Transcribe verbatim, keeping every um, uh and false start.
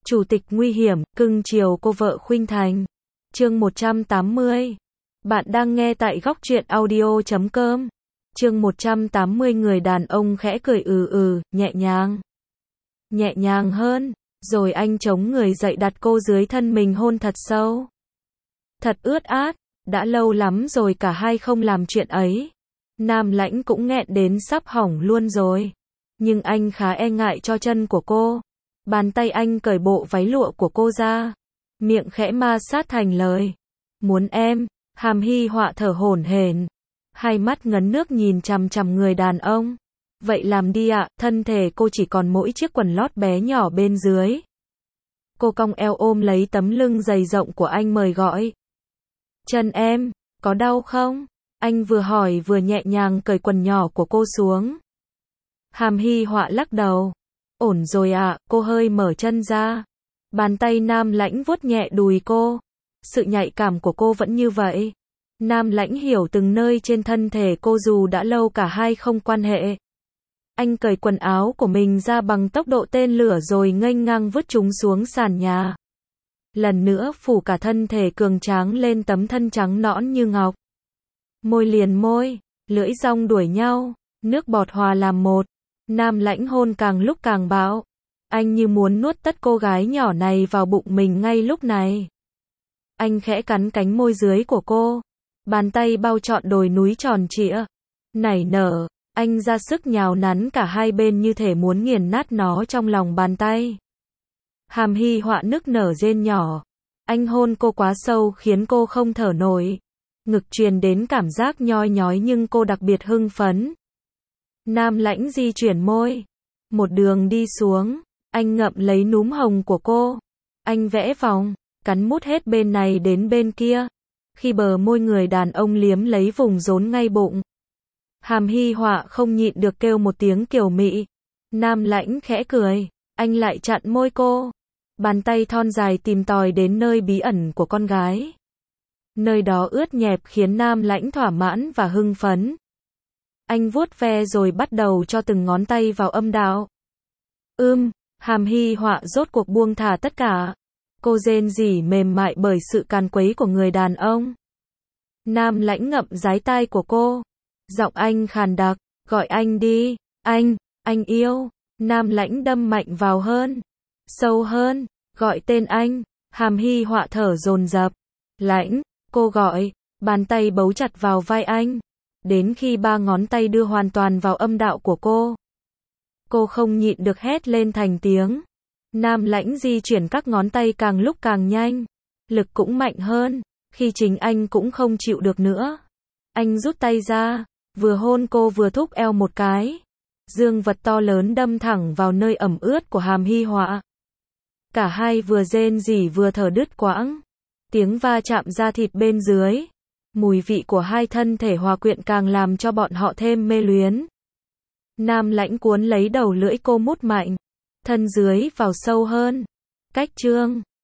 Chủ tịch nguy hiểm, cưng chiều cô vợ khuynh thành. Chương một trăm tám mươi. Bạn đang nghe tại góc truyện audio chấm com. Chương một trăm tám mươi người đàn ông khẽ cười ừ ừ, nhẹ nhàng. Nhẹ nhàng hơn, rồi anh chống người dậy đặt cô dưới thân mình hôn thật sâu. Thật ướt át, đã lâu lắm rồi cả hai không làm chuyện ấy. Nam Lãnh cũng nghẹn đến sắp hỏng luôn rồi. Nhưng anh khá e ngại cho chân của cô. Bàn tay anh cởi bộ váy lụa của cô ra. Miệng khẽ ma sát thành lời. Muốn em, Hàm Hy Họa thở hổn hển. Hai mắt ngấn nước nhìn chằm chằm người đàn ông. Vậy làm đi ạ, thân thể cô chỉ còn mỗi chiếc quần lót bé nhỏ bên dưới. Cô cong eo ôm lấy tấm lưng dày rộng của anh mời gọi. Chân em, có đau không? Anh vừa hỏi vừa nhẹ nhàng cởi quần nhỏ của cô xuống. Hàm Hy Họa lắc đầu. Ổn rồi ạ, cô hơi mở chân ra. Bàn tay Nam Lãnh vuốt nhẹ đùi cô. Sự nhạy cảm của cô vẫn như vậy. Nam Lãnh hiểu từng nơi trên thân thể cô dù đã lâu cả hai không quan hệ. Anh cởi quần áo của mình ra bằng tốc độ tên lửa rồi nghênh ngang vứt chúng xuống sàn nhà. Lần nữa phủ cả thân thể cường tráng lên tấm thân trắng nõn như ngọc. Môi liền môi, lưỡi rong đuổi nhau, nước bọt hòa làm một. Nam Lãnh hôn càng lúc càng bạo. Anh như muốn nuốt tất cô gái nhỏ này vào bụng mình ngay lúc này. Anh khẽ cắn cánh môi dưới của cô. Bàn tay bao trọn đồi núi tròn trịa. Nảy nở, anh ra sức nhào nắn cả hai bên như thể muốn nghiền nát nó trong lòng bàn tay. Hàm Hy Họa nức nở rên nhỏ. Anh hôn cô quá sâu khiến cô không thở nổi. Ngực truyền đến cảm giác nhoi nhói nhưng cô đặc biệt hưng phấn. Nam Lãnh di chuyển môi. Một đường đi xuống, anh ngậm lấy núm hồng của cô. Anh vẽ vòng, cắn mút hết bên này đến bên kia. Khi bờ môi người đàn ông liếm lấy vùng rốn ngay bụng. Hàm Hy Họa không nhịn được kêu một tiếng kiều mị. Nam Lãnh khẽ cười, anh lại chặn môi cô. Bàn tay thon dài tìm tòi đến nơi bí ẩn của con gái. Nơi đó ướt nhẹp khiến Nam Lãnh thỏa mãn và hưng phấn. Anh vuốt ve rồi bắt đầu cho từng ngón tay vào âm đạo. Ưm, Hàm Hy Họa rốt cuộc buông thả tất cả. Cô rên rỉ mềm mại bởi sự càn quấy của người đàn ông. Nam Lãnh ngậm dái tai của cô. Giọng anh khàn đặc, gọi anh đi, anh, anh yêu. Nam Lãnh đâm mạnh vào hơn, sâu hơn, gọi tên anh. Hàm Hy Họa thở dồn dập. Lãnh, cô gọi, bàn tay bấu chặt vào vai anh. Đến khi ba ngón tay đưa hoàn toàn vào âm đạo của cô. Cô không nhịn được hét lên thành tiếng. Nam Lãnh di chuyển các ngón tay càng lúc càng nhanh. Lực cũng mạnh hơn. Khi chính anh cũng không chịu được nữa. Anh rút tay ra. Vừa hôn cô vừa thúc eo một cái. Dương vật to lớn đâm thẳng vào nơi ẩm ướt của Hàm Hy Họa. Cả hai vừa rên rỉ vừa thở đứt quãng. Tiếng va chạm da thịt bên dưới. Mùi vị của hai thân thể hòa quyện càng làm cho bọn họ thêm mê luyến. Nam Lãnh cuốn lấy đầu lưỡi cô mút mạnh. Thân dưới vào sâu hơn. Cách chương.